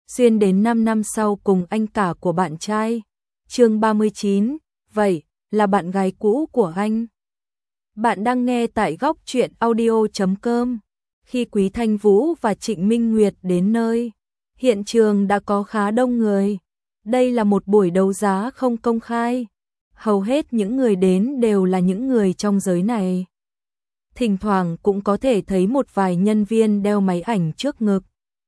xuyên đến 5 năm sau cùng anh cả của bạn trai. Chương 39, vậy là bạn gái cũ của anh. Bạn đang nghe tại góc truyện audio.com. Khi Quý Thanh Vũ và Trịnh Minh Nguyệt đến nơi, hiện trường đã có khá đông người. Đây là một buổi đấu giá không công khai. Hầu hết những người đến đều là những người trong giới này. Thỉnh thoảng cũng có thể thấy một vài nhân viên đeo máy ảnh trước ngực.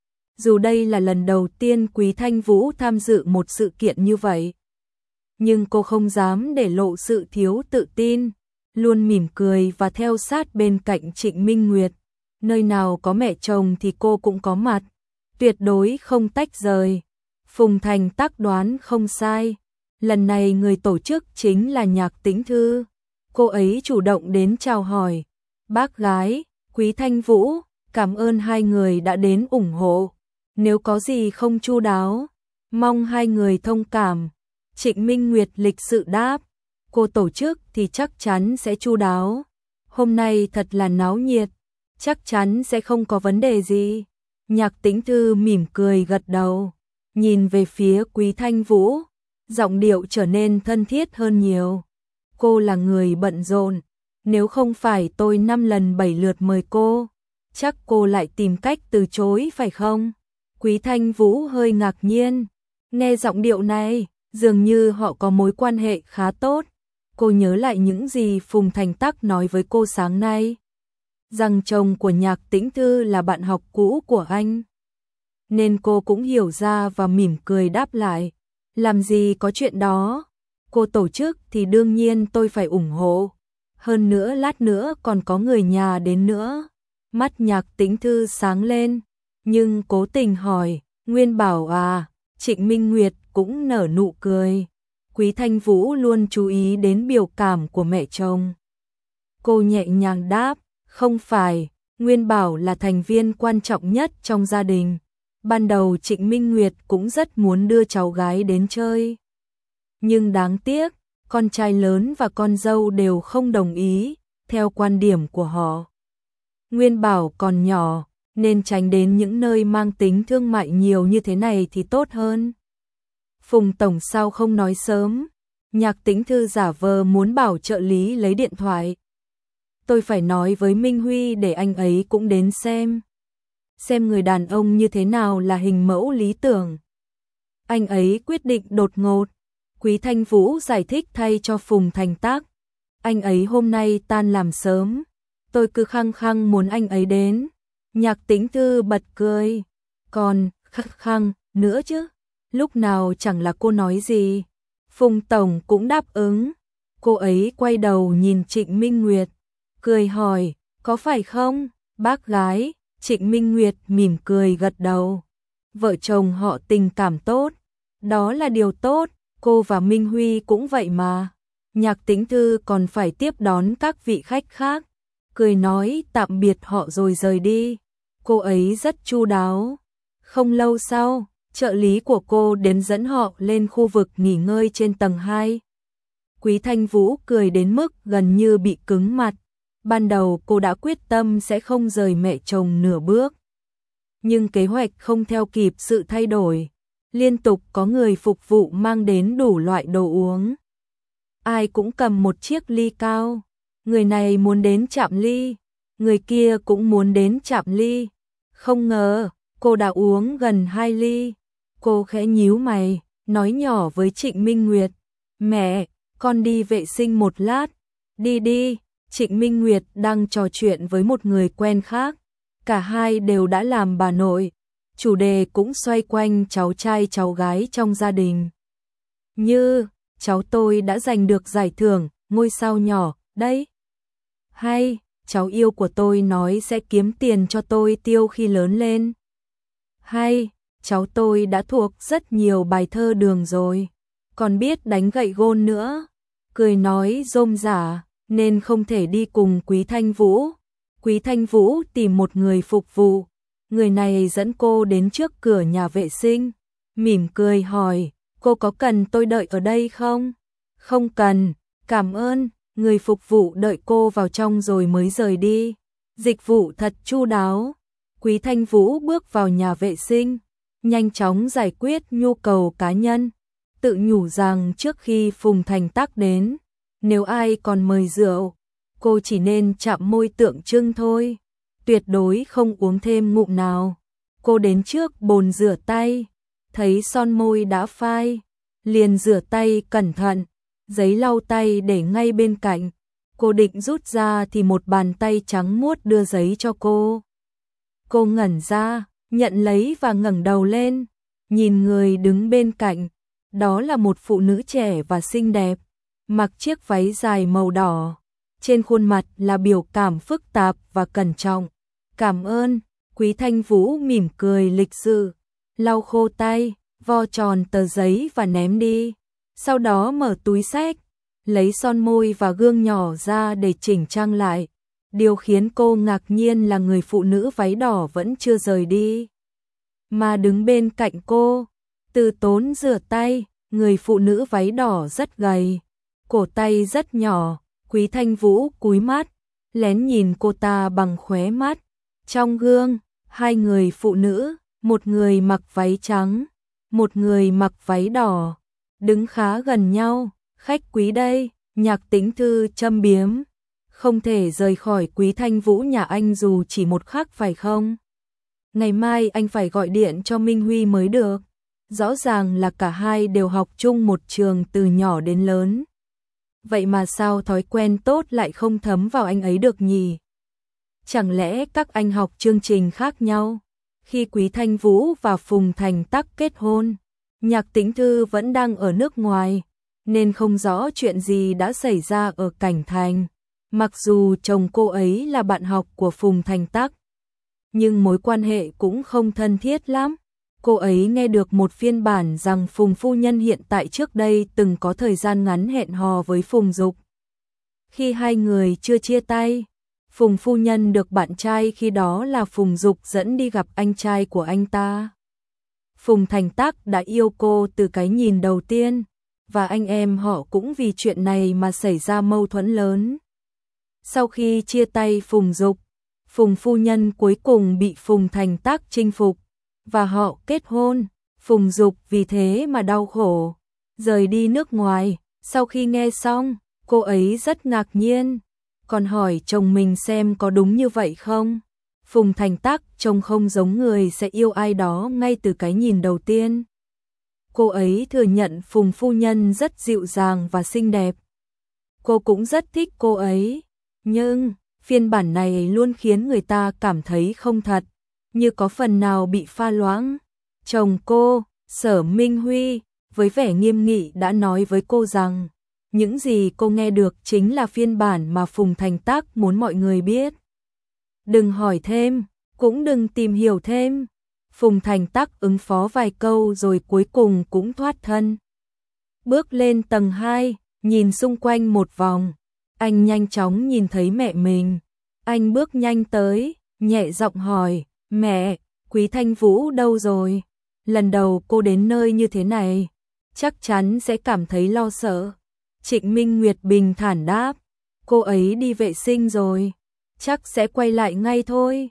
Dù đây là lần đầu tiên Quý Thanh Vũ tham dự một sự kiện như vậy, nhưng cô không dám để lộ sự thiếu tự tin, luôn mỉm cười và theo sát bên cạnh Trịnh Minh Nguyệt. Nơi nào có mẹ chồng thì cô cũng có mặt, tuyệt đối không tách rời. Phùng Thành Tắc đoán không sai, lần này người tổ chức chính là Nhạc Tĩnh Thư. Cô ấy chủ động đến chào hỏi. Bác gái, Quý Thanh Vũ, cảm ơn hai người đã đến ủng hộ. Nếu có gì không chu đáo, mong hai người thông cảm. Trịnh Minh Nguyệt lịch sự đáp, cô tổ chức thì chắc chắn sẽ chu đáo. Hôm nay thật là náo nhiệt, chắc chắn sẽ không có vấn đề gì. Nhạc Tĩnh Thư mỉm cười gật đầu, nhìn về phía Quý Thanh Vũ, giọng điệu trở nên thân thiết hơn nhiều. Cô là người bận rộn, nếu không phải tôi 5 lần 7 lượt mời cô, chắc cô lại tìm cách từ chối phải không? Quý Thanh Vũ hơi ngạc nhiên, nghe giọng điệu này, dường như họ có mối quan hệ khá tốt. Cô nhớ lại những gì Phùng Thành Tắc nói với cô sáng nay, rằng chồng của Nhạc Tĩnh Thư là bạn học cũ của anh. Nên cô cũng hiểu ra và mỉm cười đáp lại, làm gì có chuyện đó, cô tổ chức thì đương nhiên tôi phải ủng hộ. Hơn nữa lát nữa còn có người nhà đến nữa. Mắt Nhạc Tĩnh Thư sáng lên, nhưng cố tình hỏi, Nguyên Bảo à? Trịnh Minh Nguyệt cũng nở nụ cười. Quý Thanh Vũ luôn chú ý đến biểu cảm của mẹ chồng. Cô nhẹ nhàng đáp, không phải, Nguyên Bảo là thành viên quan trọng nhất trong gia đình. Ban đầu Trịnh Minh Nguyệt cũng rất muốn đưa cháu gái đến chơi. Nhưng đáng tiếc, con trai lớn và con dâu đều không đồng ý, theo quan điểm của họ. Nguyên Bảo còn nhỏ, nên tránh đến những nơi mang tính thương mại nhiều như thế này thì tốt hơn. Phùng Tổng sao không nói sớm? Nhạc Tĩnh Thư giả vờ muốn bảo trợ lý lấy điện thoại. Tôi phải nói với Minh Huy để anh ấy cũng đến xem. Xem người đàn ông như thế nào là hình mẫu lý tưởng. Anh ấy quyết định đột ngột. Quý Thanh Vũ giải thích thay cho Phùng Thành Tắc. Anh ấy hôm nay tan làm sớm. Tôi cứ khăng khăng muốn anh ấy đến. Nhạc Tĩnh Thư bật cười. Còn khăng nữa chứ. Lúc nào chẳng là cô nói gì. Phùng Tổng cũng đáp ứng. Cô ấy quay đầu nhìn Trịnh Minh Nguyệt, cười hỏi, có phải không, bác gái? Trịnh Minh Nguyệt mỉm cười gật đầu. Vợ chồng họ tình cảm tốt. Đó là điều tốt. Cô và Minh Huy cũng vậy mà. Nhạc Tĩnh Thư còn phải tiếp đón các vị khách khác. Cười nói tạm biệt họ rồi rời đi. Cô ấy rất chu đáo. Không lâu sau, trợ lý của cô đến dẫn họ lên khu vực nghỉ ngơi trên tầng 2. Quý Thanh Vũ cười đến mức gần như bị cứng mặt. Ban đầu cô đã quyết tâm sẽ không rời mẹ chồng nửa bước. Nhưng kế hoạch không theo kịp sự thay đổi. Liên tục có người phục vụ mang đến đủ loại đồ uống. Ai cũng cầm một chiếc ly cao. Người này muốn đến chạm ly, người kia cũng muốn đến chạm ly. Không ngờ, cô đã uống gần 2 ly. Cô khẽ nhíu mày, nói nhỏ với Trịnh Minh Nguyệt. Mẹ, con đi vệ sinh một lát. Đi đi. Trịnh Minh Nguyệt đang trò chuyện với một người quen khác. Cả hai đều đã làm bà nội. Chủ đề cũng xoay quanh cháu trai cháu gái trong gia đình. Như, cháu tôi đã giành được giải thưởng, ngôi sao nhỏ, đấy. Hay, cháu yêu của tôi nói sẽ kiếm tiền cho tôi tiêu khi lớn lên. Hay, cháu tôi đã thuộc rất nhiều bài thơ Đường rồi. Còn biết đánh gậy gôn nữa. Cười nói rôm rả, nên không thể đi cùng Quý Thanh Vũ. Quý Thanh Vũ tìm một người phục vụ. Người này dẫn cô đến trước cửa nhà vệ sinh. Mỉm cười hỏi, cô có cần tôi đợi ở đây không? Không cần, cảm ơn. Người phục vụ đợi cô vào trong rồi mới rời đi. Dịch vụ thật chu đáo. Quý Thanh Vũ bước vào nhà vệ sinh. nhanh chóng giải quyết nhu cầu cá nhân, tự nhủ rằng trước khi Phùng Thành Tắc đến, nếu ai còn mời rượu, cô chỉ nên chạm môi tượng trưng thôi, tuyệt đối không uống thêm ngụm nào. Cô đến trước bồn rửa tay, thấy son môi đã phai, liền rửa tay cẩn thận, giấy lau tay để ngay bên cạnh. Cô định rút ra thì một bàn tay trắng muốt đưa giấy cho cô. Cô ngẩn ra, nhận lấy và ngẩng đầu lên, nhìn người đứng bên cạnh, đó là một phụ nữ trẻ và xinh đẹp, mặc chiếc váy dài màu đỏ, trên khuôn mặt là biểu cảm phức tạp và cẩn trọng. Cảm ơn, Quý Thanh Vũ mỉm cười lịch sự, lau khô tay, vo tròn tờ giấy và ném đi, sau đó mở túi xách, lấy son môi và gương nhỏ ra để chỉnh trang lại. Điều khiến cô ngạc nhiên là người phụ nữ váy đỏ vẫn chưa rời đi, mà đứng bên cạnh cô. Từ Tốn rửa tay, người phụ nữ váy đỏ rất gầy, cổ tay rất nhỏ. Quý Thanh Vũ cúi mắt, lén nhìn cô ta bằng khóe mắt. Trong gương, hai người phụ nữ, một người mặc váy trắng, một người mặc váy đỏ, đứng khá gần nhau. Khách quý đây, Nhạc Tĩnh Thư châm biếm. Không thể rời khỏi Quý Thanh Vũ nhà anh dù chỉ một khắc phải không? Ngày mai anh phải gọi điện cho Minh Huy mới được. Rõ ràng là cả hai đều học chung một trường từ nhỏ đến lớn. Vậy mà sao thói quen tốt lại không thấm vào anh ấy được nhỉ? Chẳng lẽ các anh học chương trình khác nhau? Khi Quý Thanh Vũ và Phùng Thành Tắc kết hôn, Nhạc Tĩnh Thư vẫn đang ở nước ngoài, nên không rõ chuyện gì đã xảy ra ở Cảnh Thành. Mặc dù chồng cô ấy là bạn học của Phùng Thành Tắc, nhưng mối quan hệ cũng không thân thiết lắm. Cô ấy nghe được một phiên bản rằng Phùng phu nhân hiện tại trước đây từng có thời gian ngắn hẹn hò với Phùng Dục. Khi hai người chưa chia tay, Phùng phu nhân được bạn trai khi đó là Phùng Dục dẫn đi gặp anh trai của anh ta. Phùng Thành Tắc đã yêu cô từ cái nhìn đầu tiên, và anh em họ cũng vì chuyện này mà xảy ra mâu thuẫn lớn. Sau khi chia tay Phùng Dục, Phùng phu nhân cuối cùng bị Phùng Thành Tắc chinh phục, và họ kết hôn. Phùng Dục vì thế mà đau khổ, rời đi nước ngoài. Sau khi nghe xong, cô ấy rất ngạc nhiên, còn hỏi chồng mình xem có đúng như vậy không. Phùng Thành Tắc trông không giống người sẽ yêu ai đó ngay từ cái nhìn đầu tiên. Cô ấy thừa nhận Phùng phu nhân rất dịu dàng và xinh đẹp. Cô cũng rất thích cô ấy, nhưng phiên bản này luôn khiến người ta cảm thấy không thật, như có phần nào bị pha loãng. Chồng cô, Sở Minh Huy, với vẻ nghiêm nghị đã nói với cô rằng những gì cô nghe được chính là phiên bản mà Phùng Thành Tắc muốn mọi người biết. Đừng hỏi thêm, cũng đừng tìm hiểu thêm. Phùng Thành Tắc ứng phó vài câu rồi cuối cùng cũng thoát thân. Bước lên tầng 2, nhìn xung quanh một vòng, anh nhanh chóng nhìn thấy mẹ mình. Anh bước nhanh tới, nhẹ giọng hỏi, mẹ, Quý Thanh Vũ đâu rồi? Lần đầu cô đến nơi như thế này, chắc chắn sẽ cảm thấy lo sợ. Trịnh Minh Nguyệt bình thản đáp, cô ấy đi vệ sinh rồi, chắc sẽ quay lại ngay thôi.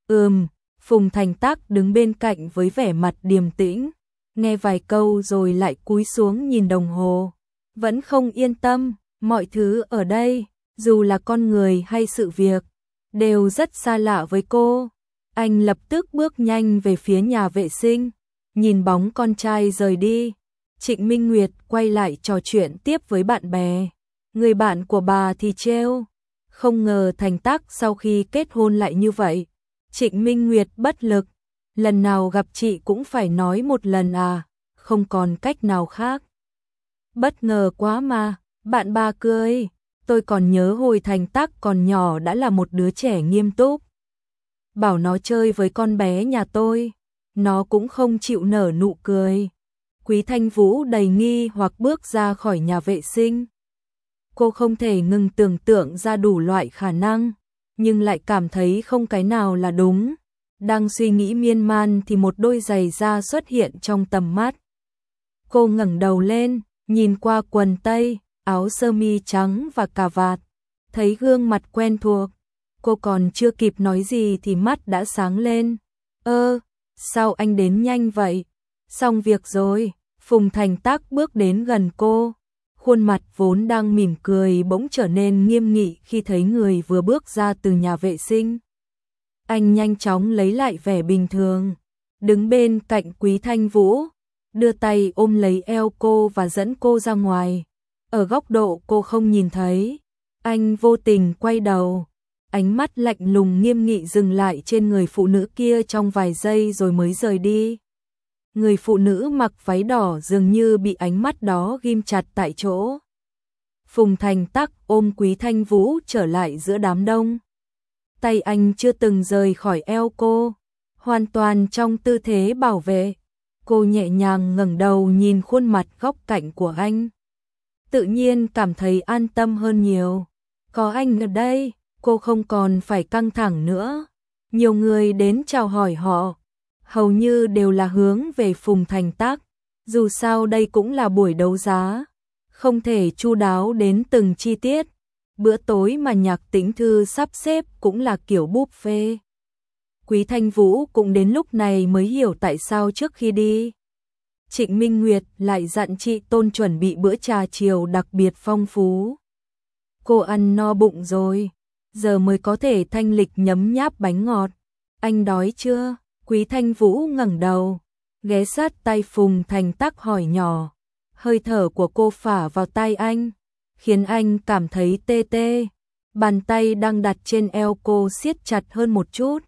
Phùng Thành Tắc đứng bên cạnh với vẻ mặt điềm tĩnh, nghe vài câu rồi lại cúi xuống nhìn đồng hồ. Vẫn không yên tâm, mọi thứ ở đây, dù là con người hay sự việc, đều rất xa lạ với cô. Anh lập tức bước nhanh về phía nhà vệ sinh, nhìn bóng con trai rời đi. Trịnh Minh Nguyệt quay lại trò chuyện tiếp với bạn bè. Người bạn của bà thì trêu, không ngờ Thành Tắc sau khi kết hôn lại như vậy. Trịnh Minh Nguyệt bất lực, lần nào gặp chị cũng phải nói một lần à, không còn cách nào khác. Bất ngờ quá mà, bạn bà cười, tôi còn nhớ hồi Thành Tắc còn nhỏ đã là một đứa trẻ nghiêm túc. Bảo nó chơi với con bé nhà tôi, nó cũng không chịu nở nụ cười. Quý Thanh Vũ đầy nghi hoặc bước ra khỏi nhà vệ sinh. Cô không thể ngừng tưởng tượng ra đủ loại khả năng, nhưng lại cảm thấy không cái nào là đúng. Đang suy nghĩ miên man thì một đôi giày da xuất hiện trong tầm mắt. Cô ngẩng đầu lên, nhìn qua quần tây, áo sơ mi trắng và cà vạt, thấy gương mặt quen thuộc. Cô còn chưa kịp nói gì thì mắt đã sáng lên. Sao anh đến nhanh vậy? Xong việc rồi, Phùng Thành Tác bước đến gần cô. Khuôn mặt vốn đang mỉm cười bỗng trở nên nghiêm nghị khi thấy người vừa bước ra từ nhà vệ sinh. Anh nhanh chóng lấy lại vẻ bình thường, đứng bên cạnh Quý Thanh Vũ, đưa tay ôm lấy eo cô và dẫn cô ra ngoài. Ở góc độ cô không nhìn thấy, anh vô tình quay đầu, ánh mắt lạnh lùng nghiêm nghị dừng lại trên người phụ nữ kia trong vài giây rồi mới rời đi. Người phụ nữ mặc váy đỏ dường như bị ánh mắt đó ghim chặt tại chỗ. Phùng Thành Tắc ôm Quý Thanh Vũ trở lại giữa đám đông. Tay anh chưa từng rời khỏi eo cô, hoàn toàn trong tư thế bảo vệ. Cô nhẹ nhàng ngẩng đầu nhìn khuôn mặt góc cạnh của anh. Tự nhiên cảm thấy an tâm hơn nhiều. Có anh ở đây, cô không còn phải căng thẳng nữa. Nhiều người đến chào hỏi họ, hầu như đều là hướng về Phùng Thành Tác. Dù sao đây cũng là buổi đấu giá, không thể chu đáo đến từng chi tiết. Bữa tối mà Nhạc Tĩnh Thư sắp xếp cũng là kiểu buffet. Quý Thanh Vũ cũng đến lúc này mới hiểu tại sao trước khi đi, Trịnh Minh Nguyệt lại dặn chị Tôn chuẩn bị bữa trà chiều đặc biệt phong phú. Cô ăn no bụng rồi, giờ mới có thể thanh lịch nhấm nháp bánh ngọt. Anh đói chưa? Quý Thanh Vũ ngẩng đầu, ghé sát tay Phùng Thành Tắc hỏi nhỏ. Hơi thở của cô phả vào tai anh, khiến anh cảm thấy tê tê. Bàn tay đang đặt trên eo cô siết chặt hơn một chút.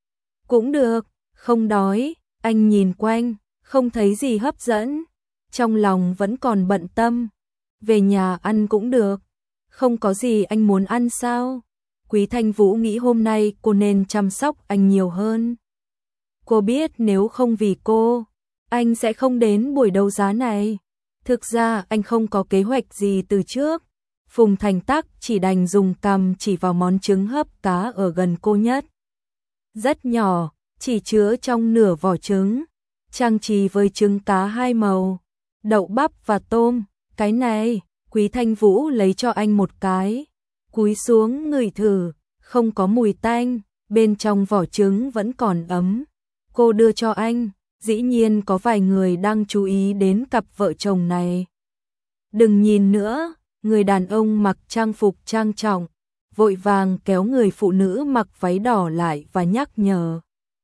Cũng được, không đói. Anh nhìn quanh, không thấy gì hấp dẫn. Trong lòng vẫn còn bận tâm. Về nhà ăn cũng được. Không có gì anh muốn ăn sao? Quý Thanh Vũ nghĩ hôm nay cô nên chăm sóc anh nhiều hơn. Cô biết nếu không vì cô, anh sẽ không đến buổi đấu giá này. Thực ra anh không có kế hoạch gì từ trước. Phùng Thành Tắc chỉ đành dùng cằm chỉ vào món trứng hấp cá ở gần cô nhất. Rất nhỏ, chỉ chứa trong nửa vỏ trứng, trang trí với trứng cá hai màu, đậu bắp và tôm. Cái này, Quý Thanh Vũ lấy cho anh một cái, cúi xuống ngửi thử, không có mùi tanh, bên trong vỏ trứng vẫn còn ấm. Cô đưa cho anh, dĩ nhiên có vài người đang chú ý đến cặp vợ chồng này. Đừng nhìn nữa, người đàn ông mặc trang phục trang trọng, vội vàng kéo người phụ nữ mặc váy đỏ lại và nhắc nhở.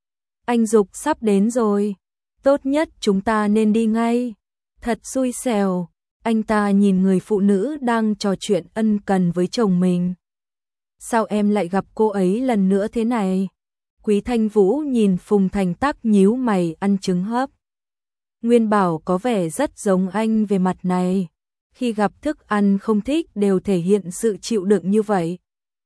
Anh Dục sắp đến rồi, tốt nhất chúng ta nên đi ngay. Thật xui xẻo, anh ta nhìn người phụ nữ đang trò chuyện ân cần với chồng mình. Sao em lại gặp cô ấy lần nữa thế này? Quý Thanh Vũ nhìn Phùng Thành Tắc nhíu mày ăn trứng hấp. Nguyên bảo có vẻ rất giống anh về mặt này. Khi gặp thức ăn không thích đều thể hiện sự chịu đựng như vậy.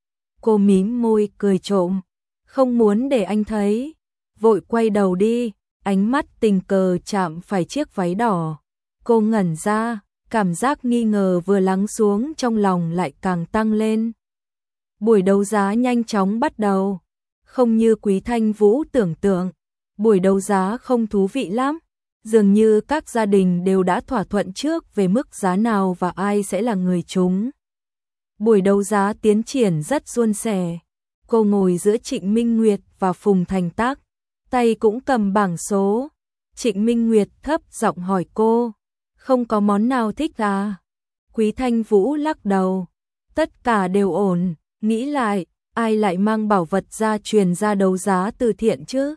Cô mím môi cười trộm, không muốn để anh thấy, vội quay đầu đi, ánh mắt tình cờ chạm phải chiếc váy đỏ. Cô ngẩn ra, cảm giác nghi ngờ vừa lắng xuống trong lòng lại càng tăng lên. Buổi đấu giá nhanh chóng bắt đầu, không như Quý Thanh Vũ tưởng tượng, buổi đấu giá không thú vị lắm. Dường như các gia đình đều đã thỏa thuận trước về mức giá nào và ai sẽ là người trúng. Buổi đấu giá tiến triển rất suôn sẻ. Cô ngồi giữa Trịnh Minh Nguyệt và Phùng Thành Tác, tay cũng cầm bảng số. Trịnh Minh Nguyệt thấp giọng hỏi cô, không có món nào thích à? Quý Thanh Vũ lắc đầu, tất cả đều ổn, nghĩ lại, ai lại mang bảo vật gia truyền ra đấu giá từ thiện chứ?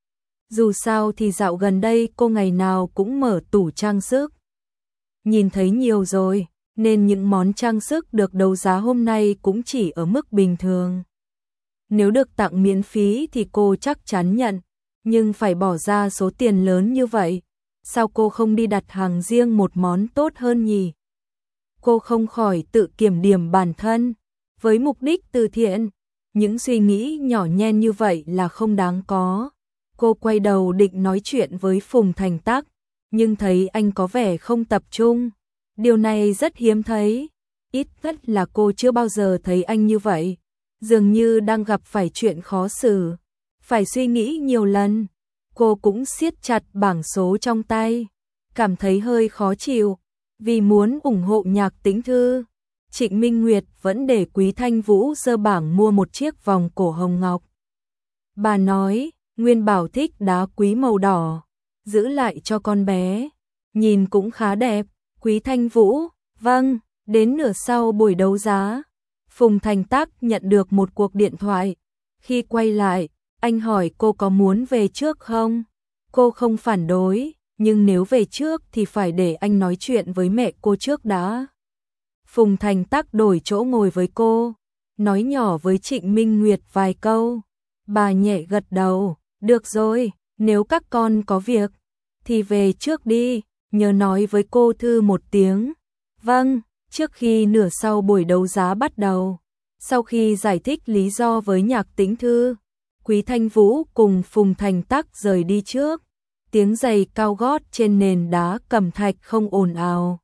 Dù sao thì dạo gần đây cô ngày nào cũng mở tủ trang sức. Nhìn thấy nhiều rồi, nên những món trang sức được đấu giá hôm nay cũng chỉ ở mức bình thường. Nếu được tặng miễn phí thì cô chắc chắn nhận, nhưng phải bỏ ra số tiền lớn như vậy, sao cô không đi đặt hàng riêng một món tốt hơn nhỉ? Cô không khỏi tự kiểm điểm bản thân, với mục đích từ thiện, những suy nghĩ nhỏ nhen như vậy là không đáng có. Cô quay đầu định nói chuyện với Phùng Thành Tắc, nhưng thấy anh có vẻ không tập trung. Điều này rất hiếm thấy, ít nhất là cô chưa bao giờ thấy anh như vậy. Dường như đang gặp phải chuyện khó xử, phải suy nghĩ nhiều lần. Cô cũng siết chặt bảng số trong tay, cảm thấy hơi khó chịu, vì muốn ủng hộ Nhạc Tĩnh Thư. Trịnh Minh Nguyệt vẫn để Quý Thanh Vũ giơ bảng mua một chiếc vòng cổ hồng ngọc. Bà nói, Nguyên bảo thích đá quý màu đỏ, giữ lại cho con bé. Nhìn cũng khá đẹp. Quý Thanh Vũ, vâng, đến nửa sau buổi đấu giá. Phùng Thành Tắc nhận được một cuộc điện thoại. Khi quay lại, anh hỏi cô có muốn về trước không? Cô không phản đối, nhưng nếu về trước thì phải để anh nói chuyện với mẹ cô trước đã. Phùng Thành Tắc đổi chỗ ngồi với cô, nói nhỏ với Trịnh Minh Nguyệt vài câu. Bà nhẹ gật đầu, được rồi, nếu các con có việc, thì về trước đi, nhớ nói với cô Thư một tiếng. Vâng, trước khi nửa sau buổi đấu giá bắt đầu. Sau khi giải thích lý do với Nhạc Tĩnh Thư, Quý Thanh Vũ cùng Phùng Thành Tắc rời đi trước. Tiếng giày cao gót trên nền đá cẩm thạch không ồn ào.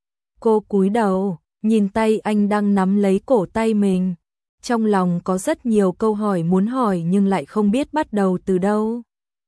Cô cúi đầu, nhìn tay anh đang nắm lấy cổ tay mình. Trong lòng có rất nhiều câu hỏi muốn hỏi nhưng lại không biết bắt đầu từ đâu.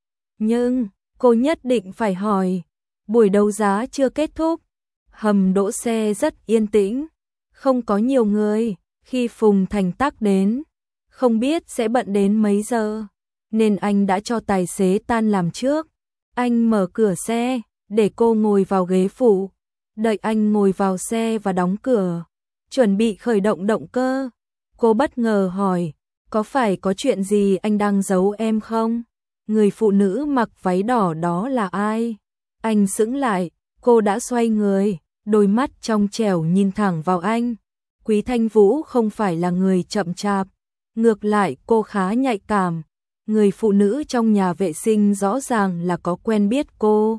Nhưng, cô nhất định phải hỏi. Buổi đấu giá chưa kết thúc. Hầm đỗ xe rất yên tĩnh. Không có nhiều người. Khi Phùng Thành Tắc đến, không biết sẽ bận đến mấy giờ, nên anh đã cho tài xế tan làm trước. Anh mở cửa xe, để cô ngồi vào ghế phụ. Đợi anh ngồi vào xe và đóng cửa, chuẩn bị khởi động động cơ. Cô bất ngờ hỏi, có phải có chuyện gì anh đang giấu em không? Người phụ nữ mặc váy đỏ đó là ai? Anh sững lại, cô đã xoay người, đôi mắt trong trẻo nhìn thẳng vào anh. Quý Thanh Vũ không phải là người chậm chạp, ngược lại cô khá nhạy cảm. Người phụ nữ trong nhà vệ sinh rõ ràng là có quen biết cô.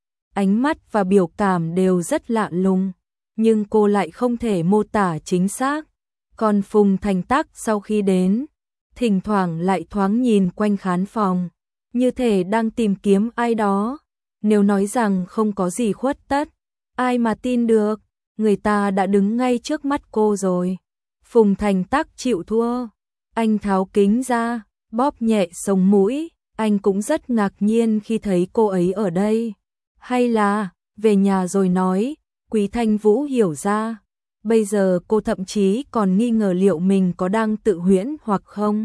Ánh mắt và biểu cảm đều rất lạ lùng, nhưng cô lại không thể mô tả chính xác. Còn Phùng Thành Tắc sau khi đến, thỉnh thoảng lại thoáng nhìn quanh khán phòng, như thể đang tìm kiếm ai đó. Nếu nói rằng không có gì khuất tất, ai mà tin được, người ta đã đứng ngay trước mắt cô rồi. Phùng Thành Tắc chịu thua, anh tháo kính ra, bóp nhẹ sống mũi, anh cũng rất ngạc nhiên khi thấy cô ấy ở đây. Hay là, về nhà rồi nói, Quý Thanh Vũ hiểu ra. Bây giờ cô thậm chí còn nghi ngờ liệu mình có đang tự huyễn hoặc không.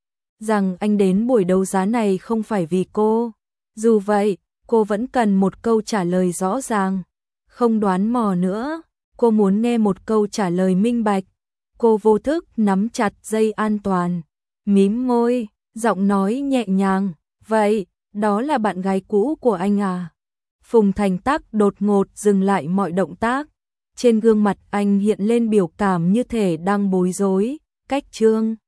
Rằng anh đến buổi đấu giá này không phải vì cô. Dù vậy, cô vẫn cần một câu trả lời rõ ràng. Không đoán mò nữa, cô muốn nghe một câu trả lời minh bạch. Cô vô thức nắm chặt dây an toàn, mím môi, giọng nói nhẹ nhàng, vậy, đó là bạn gái cũ của anh à? Phùng Thành Tắc đột ngột dừng lại mọi động tác. Trên gương mặt anh hiện lên biểu cảm như thể đang bối rối, cách trương.